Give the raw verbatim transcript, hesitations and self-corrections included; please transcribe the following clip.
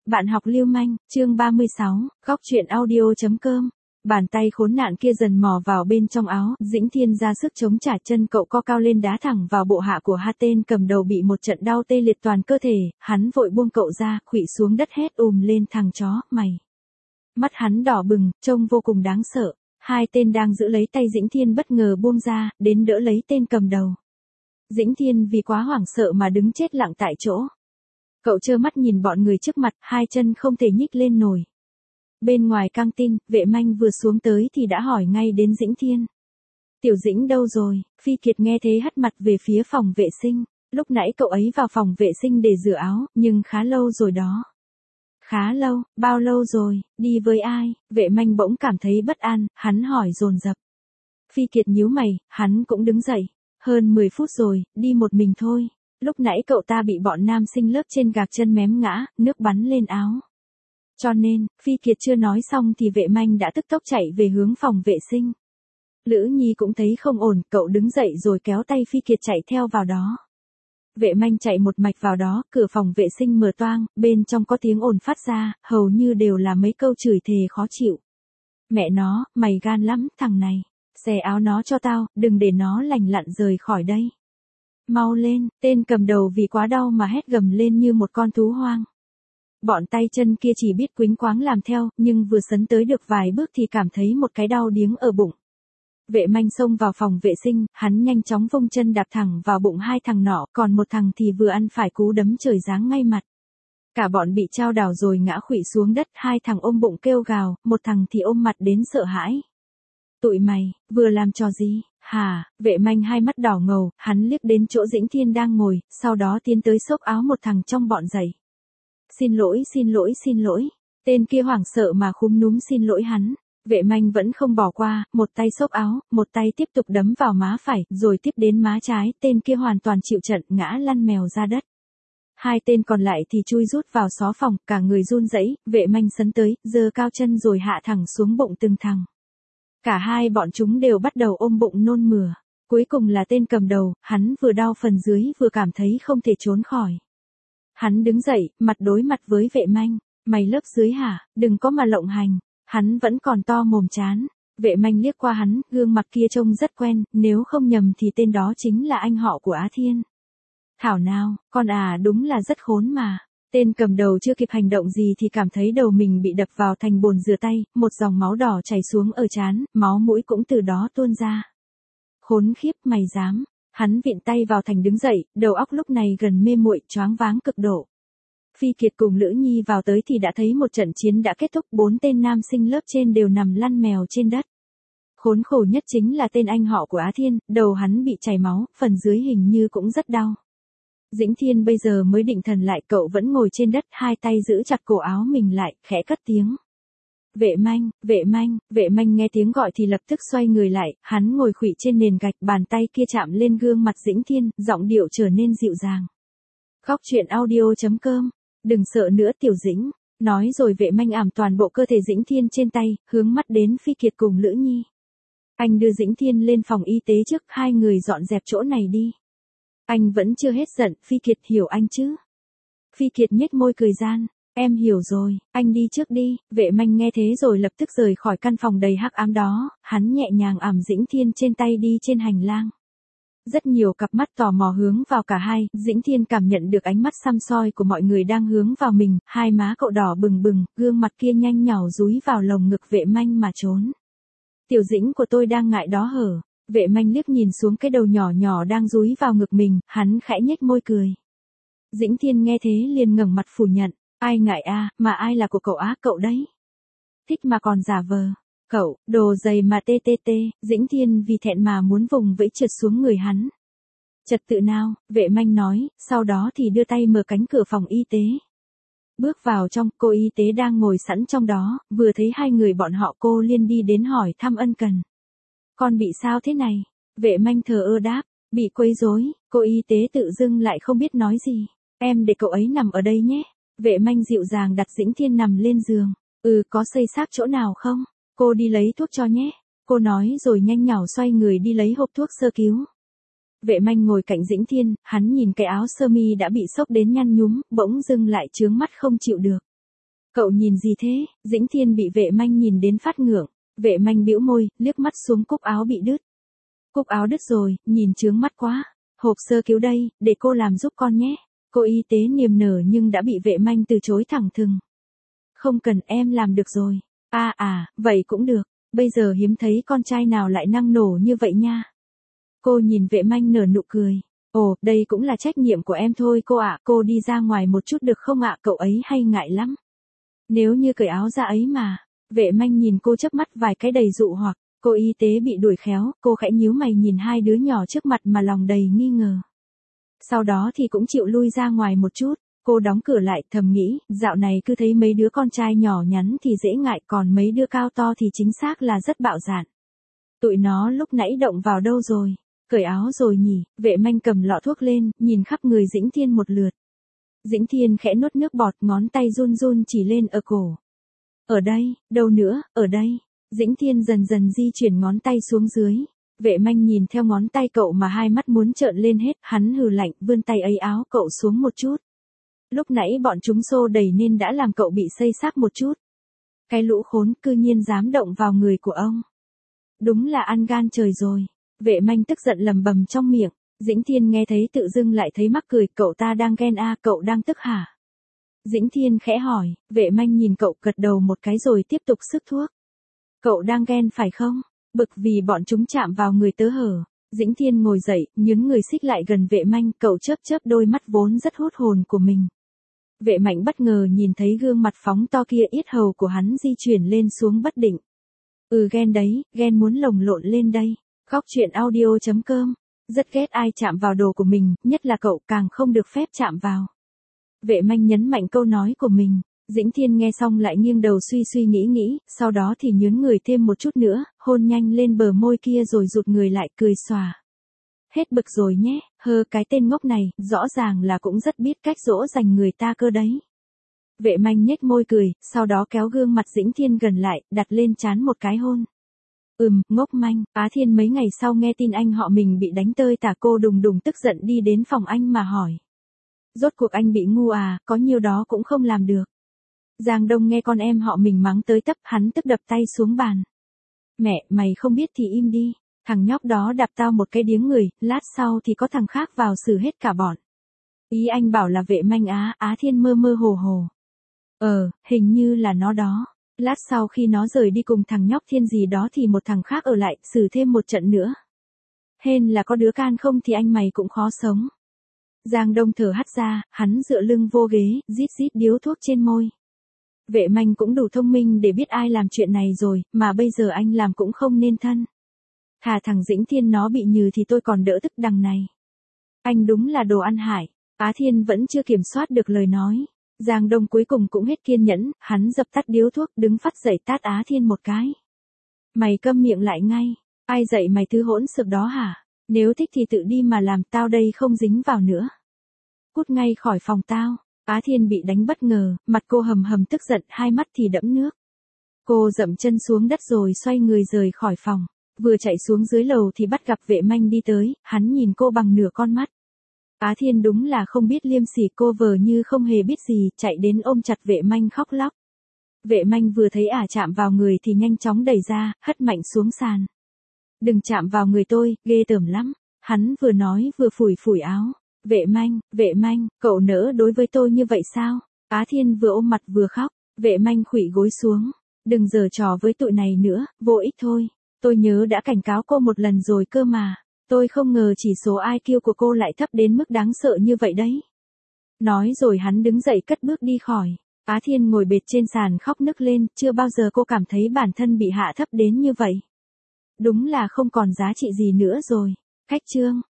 Bạn học lưu manh, chương ba mươi sáu, góc truyện audio.com. Bàn tay khốn nạn kia dần mò vào bên trong áo, Dĩnh Thiên ra sức chống trả, chân cậu co cao lên đá thẳng vào bộ hạ của hai tên cầm đầu bị một trận đau tê liệt toàn cơ thể, hắn vội buông cậu ra, khuỵu xuống đất hét ùm lên, thằng chó, mày. Mắt hắn đỏ bừng, trông vô cùng đáng sợ. Hai tên đang giữ lấy tay Dĩnh Thiên bất ngờ buông ra, đến đỡ lấy tên cầm đầu. Dĩnh Thiên vì quá hoảng sợ mà đứng chết lặng tại chỗ. Cậu trơ mắt nhìn bọn người trước mặt, hai chân không thể nhích lên nổi. Bên ngoài căng tin, Vệ Manh vừa xuống tới thì đã hỏi ngay đến Dĩnh Thiên. Tiểu Dĩnh đâu rồi? Phi Kiệt nghe thế hất mặt về phía phòng vệ sinh. Lúc nãy cậu ấy vào phòng vệ sinh để rửa áo, nhưng khá lâu rồi đó. Khá lâu, bao lâu rồi, đi với ai? Vệ Manh bỗng cảm thấy bất an, hắn hỏi dồn dập. Phi Kiệt nhíu mày, hắn cũng đứng dậy. Hơn mười phút rồi, đi một mình thôi. Lúc nãy cậu ta bị bọn nam sinh lớp trên gạc chân mém ngã, nước bắn lên áo. Cho nên, Phi Kiệt chưa nói xong thì Vệ Manh đã tức tốc chạy về hướng phòng vệ sinh. Lữ Nhi cũng thấy không ổn, cậu đứng dậy rồi kéo tay Phi Kiệt chạy theo vào đó. Vệ Manh chạy một mạch vào đó, cửa phòng vệ sinh mở toang, bên trong có tiếng ồn phát ra, hầu như đều là mấy câu chửi thề khó chịu. Mẹ nó, mày gan lắm, thằng này. Xẻ áo nó cho tao, đừng để nó lành lặn rời khỏi đây. Mau lên, tên cầm đầu vì quá đau mà hét gầm lên như một con thú hoang. Bọn tay chân kia chỉ biết quýnh quáng làm theo, nhưng vừa sấn tới được vài bước thì cảm thấy một cái đau điếng ở bụng. Vệ Manh xông vào phòng vệ sinh, hắn nhanh chóng vung chân đạp thẳng vào bụng hai thằng nọ, còn một thằng thì vừa ăn phải cú đấm trời giáng ngay mặt. Cả bọn bị chao đảo rồi ngã khuỵu xuống đất, hai thằng ôm bụng kêu gào, một thằng thì ôm mặt đến sợ hãi. Tụi mày, vừa làm trò gì? Hả? Vệ Manh hai mắt đỏ ngầu, hắn liếc đến chỗ Dĩnh Thiên đang ngồi, sau đó tiến tới xốc áo một thằng trong bọn dậy. Xin lỗi, xin lỗi, xin lỗi. Tên kia hoảng sợ mà khúm núm xin lỗi hắn. Vệ Manh vẫn không bỏ qua, một tay xốc áo, một tay tiếp tục đấm vào má phải, rồi tiếp đến má trái, tên kia hoàn toàn chịu trận, ngã lăn mèo ra đất. Hai tên còn lại thì chui rút vào xó phòng, cả người run rẩy. Vệ Manh sấn tới, giơ cao chân rồi hạ thẳng xuống bụng từng thằng. Cả hai bọn chúng đều bắt đầu ôm bụng nôn mửa. Cuối cùng là tên cầm đầu, hắn vừa đau phần dưới vừa cảm thấy không thể trốn khỏi. Hắn đứng dậy, mặt đối mặt với Vệ Manh. Mày lớp dưới hả? Đừng có mà lộng hành. Hắn vẫn còn to mồm chán. Vệ Manh liếc qua hắn, gương mặt kia trông rất quen, nếu không nhầm thì tên đó chính là anh họ của Á Thiên. Thảo nào, con à đúng là rất khốn mà. Tên cầm đầu chưa kịp hành động gì thì cảm thấy đầu mình bị đập vào thành bồn rửa tay, một dòng máu đỏ chảy xuống ở trán, máu mũi cũng từ đó tuôn ra. Khốn khiếp, mày dám. Hắn vịn tay vào thành đứng dậy, đầu óc lúc này gần mê muội, choáng váng cực độ. Phi Kiệt cùng Lữ Nhi vào tới thì đã thấy một trận chiến đã kết thúc, bốn tên nam sinh lớp trên đều nằm lăn mèo trên đất. Khốn khổ nhất chính là tên anh họ của Á Thiên, đầu hắn bị chảy máu, phần dưới hình như cũng rất đau. Dĩnh Thiên bây giờ mới định thần lại, cậu vẫn ngồi trên đất, hai tay giữ chặt cổ áo mình lại, khẽ cất tiếng. Vệ Manh, Vệ Manh, Vệ Manh nghe tiếng gọi thì lập tức xoay người lại, hắn ngồi khuỵu trên nền gạch, bàn tay kia chạm lên gương mặt Dĩnh Thiên, giọng điệu trở nên dịu dàng. Góc truyện audio.com, đừng sợ nữa Tiểu Dĩnh, nói rồi Vệ Manh ảm toàn bộ cơ thể Dĩnh Thiên trên tay, hướng mắt đến Phi Kiệt cùng Lữ Nhi. Anh đưa Dĩnh Thiên lên phòng y tế trước, hai người dọn dẹp chỗ này đi. Anh vẫn chưa hết giận, Phi Kiệt hiểu anh chứ? Phi Kiệt nhếch môi cười gian, em hiểu rồi, anh đi trước đi. Vệ Manh nghe thế rồi lập tức rời khỏi căn phòng đầy hắc ám đó, hắn nhẹ nhàng ẵm Dĩnh Thiên trên tay đi trên hành lang. Rất nhiều cặp mắt tò mò hướng vào cả hai, Dĩnh Thiên cảm nhận được ánh mắt săm soi của mọi người đang hướng vào mình, hai má cậu đỏ bừng bừng, gương mặt kia nhanh nhảu dúi vào lồng ngực Vệ Manh mà trốn. Tiểu Dĩnh của tôi đang ngại đó hở? Vệ Manh liếc nhìn xuống cái đầu nhỏ nhỏ đang dúi vào ngực mình, hắn khẽ nhếch môi cười. Dĩnh Thiên nghe thế liền ngẩng mặt phủ nhận, ai ngại a, mà ai là của cậu á, cậu đấy. Thích mà còn giả vờ. Cậu, đồ dày mà tê tê tê, Dĩnh Thiên vì thẹn mà muốn vùng vẫy trượt xuống người hắn. Trật tự nào, Vệ Manh nói, sau đó thì đưa tay mở cánh cửa phòng y tế. Bước vào trong, cô y tế đang ngồi sẵn trong đó, vừa thấy hai người bọn họ cô liền đi đến hỏi thăm ân cần. Con bị sao thế này? Vệ Manh thờ ơ đáp, bị quấy rối. Cô y tế tự dưng lại không biết nói gì. Em để cậu ấy nằm ở đây nhé. Vệ Manh dịu dàng đặt Dĩnh Thiên nằm lên giường. Ừ, có xây xát chỗ nào không? Cô đi lấy thuốc cho nhé. Cô nói rồi nhanh nhảu xoay người đi lấy hộp thuốc sơ cứu. Vệ Manh ngồi cạnh Dĩnh Thiên, hắn nhìn cái áo sơ mi đã bị xốc đến nhăn nhúm, bỗng dưng lại chướng mắt không chịu được. Cậu nhìn gì thế? Dĩnh Thiên bị Vệ Manh nhìn đến phát ngượng. Vệ Manh bĩu môi, liếc mắt xuống cúc áo bị đứt. Cúc áo đứt rồi, nhìn chướng mắt quá. Hộp sơ cứu đây, để cô làm giúp con nhé. Cô y tế niềm nở nhưng đã bị Vệ Manh từ chối thẳng thừng. Không cần, em làm được rồi. À à, vậy cũng được. Bây giờ hiếm thấy con trai nào lại năng nổ như vậy nha. Cô nhìn Vệ Manh nở nụ cười. Ồ, đây cũng là trách nhiệm của em thôi cô ạ. Cô đi ra ngoài một chút được không ạ? Cậu ấy hay ngại lắm. Nếu như cởi áo ra ấy mà. Vệ Manh nhìn cô chớp mắt vài cái đầy dụ hoặc. Cô y tế bị đuổi khéo. Cô khẽ nhíu mày nhìn hai đứa nhỏ trước mặt mà lòng đầy nghi ngờ. Sau đó thì cũng chịu lui ra ngoài một chút. Cô đóng cửa lại thầm nghĩ, dạo này cứ thấy mấy đứa con trai nhỏ nhắn thì dễ ngại, còn mấy đứa cao to thì chính xác là rất bạo dạn. Tụi nó lúc nãy động vào đâu rồi? Cởi áo rồi nhỉ? Vệ Manh cầm lọ thuốc lên, nhìn khắp người Dĩnh Thiên một lượt. Dĩnh Thiên khẽ nuốt nước bọt, ngón tay run run chỉ lên ở cổ. Ở đây, đâu nữa, ở đây. Dĩnh Thiên dần dần di chuyển ngón tay xuống dưới. Vệ Manh nhìn theo ngón tay cậu mà hai mắt muốn trợn lên hết, hắn hừ lạnh, vươn tay ấy áo cậu xuống một chút. Lúc nãy bọn chúng xô đẩy nên đã làm cậu bị xây xác một chút. Cái lũ khốn cư nhiên dám động vào người của ông. Đúng là ăn gan trời rồi. Vệ Manh tức giận lầm bầm trong miệng. Dĩnh Thiên nghe thấy tự dưng lại thấy mắc cười. Cậu ta đang ghen à, cậu đang tức hả? Dĩnh Thiên khẽ hỏi. Vệ Manh nhìn cậu gật đầu một cái rồi tiếp tục sức thuốc. Cậu đang ghen phải không? Bực vì bọn chúng chạm vào người tớ hở. Dĩnh Thiên ngồi dậy, nhướng người xích lại gần Vệ Manh. Cậu chớp chớp đôi mắt vốn rất hút hồn của mình. Vệ Mạnh bất ngờ nhìn thấy gương mặt phóng to kia, yết hầu của hắn di chuyển lên xuống bất định. Ừ, ghen đấy, ghen muốn lồng lộn lên đây. Góc truyện audio chấm com. Rất ghét ai chạm vào đồ của mình, nhất là cậu, càng không được phép chạm vào. Vệ Manh nhấn mạnh câu nói của mình. Dĩnh Thiên nghe xong lại nghiêng đầu suy suy nghĩ nghĩ, sau đó thì nhướng người thêm một chút nữa, hôn nhanh lên bờ môi kia rồi rụt người lại cười xòa. Hết bực rồi nhé, hơ, cái tên ngốc này, rõ ràng là cũng rất biết cách dỗ dành người ta cơ đấy. Vệ Manh nhếch môi cười, sau đó kéo gương mặt Dĩnh Thiên gần lại, đặt lên trán một cái hôn. Ừm, ngốc manh. Á Thiên mấy ngày sau nghe tin anh họ mình bị đánh tơi tả, cô đùng đùng tức giận đi đến phòng anh mà hỏi. Rốt cuộc anh bị ngu à, có nhiêu đó cũng không làm được. Giang Đông nghe con em họ mình mắng tới tấp, hắn tức đập tay xuống bàn. Mẹ, mày không biết thì im đi. Thằng nhóc đó đạp tao một cái điếng người, lát sau thì có thằng khác vào xử hết cả bọn. Ý anh bảo là Vệ Manh á? Á Thiên mơ mơ hồ hồ. Ờ, hình như là nó đó. Lát sau khi nó rời đi cùng thằng nhóc Thiên gì đó thì một thằng khác ở lại, xử thêm một trận nữa. Hên là có đứa can không thì anh mày cũng khó sống. Giang Đông thở hắt ra, hắn dựa lưng vô ghế, rít rít điếu thuốc trên môi. Vệ Manh cũng đủ thông minh để biết ai làm chuyện này rồi, mà bây giờ anh làm cũng không nên thân. Thà thằng Dĩnh Thiên nó bị nhừ thì tôi còn đỡ tức đằng này. Anh đúng là đồ ăn hại. Á Thiên vẫn chưa kiểm soát được lời nói. Giang Đông cuối cùng cũng hết kiên nhẫn, hắn dập tắt điếu thuốc, đứng phắt dậy tát Á Thiên một cái. Mày câm miệng lại ngay. Ai dạy mày thứ hỗn xược đó hả? Nếu thích thì tự đi mà làm, tao đây không dính vào nữa. Cút ngay khỏi phòng tao. Á Thiên bị đánh bất ngờ, mặt cô hầm hầm tức giận, hai mắt thì đẫm nước. Cô dậm chân xuống đất rồi xoay người rời khỏi phòng. Vừa chạy xuống dưới lầu thì bắt gặp Vệ Manh đi tới, hắn nhìn cô bằng nửa con mắt. Á Thiên đúng là không biết liêm sỉ, cô vờ như không hề biết gì, chạy đến ôm chặt Vệ Manh khóc lóc. Vệ Manh vừa thấy ả chạm vào người thì nhanh chóng đẩy ra, hất mạnh xuống sàn. Đừng chạm vào người tôi, ghê tởm lắm. Hắn vừa nói vừa phủi phủi áo. Vệ Manh, Vệ Manh, cậu nỡ đối với tôi như vậy sao? Á Thiên vừa ôm mặt vừa khóc. Vệ Manh khuỵu gối xuống. Đừng giở trò với tụi này nữa, vô ích thôi. Tôi nhớ đã cảnh cáo cô một lần rồi cơ mà. Tôi không ngờ chỉ số i kiu của cô lại thấp đến mức đáng sợ như vậy đấy. Nói rồi hắn đứng dậy cất bước đi khỏi. Á Thiên ngồi bệt trên sàn khóc nức lên, chưa bao giờ cô cảm thấy bản thân bị hạ thấp đến như vậy. Đúng là không còn giá trị gì nữa rồi. Khách chương.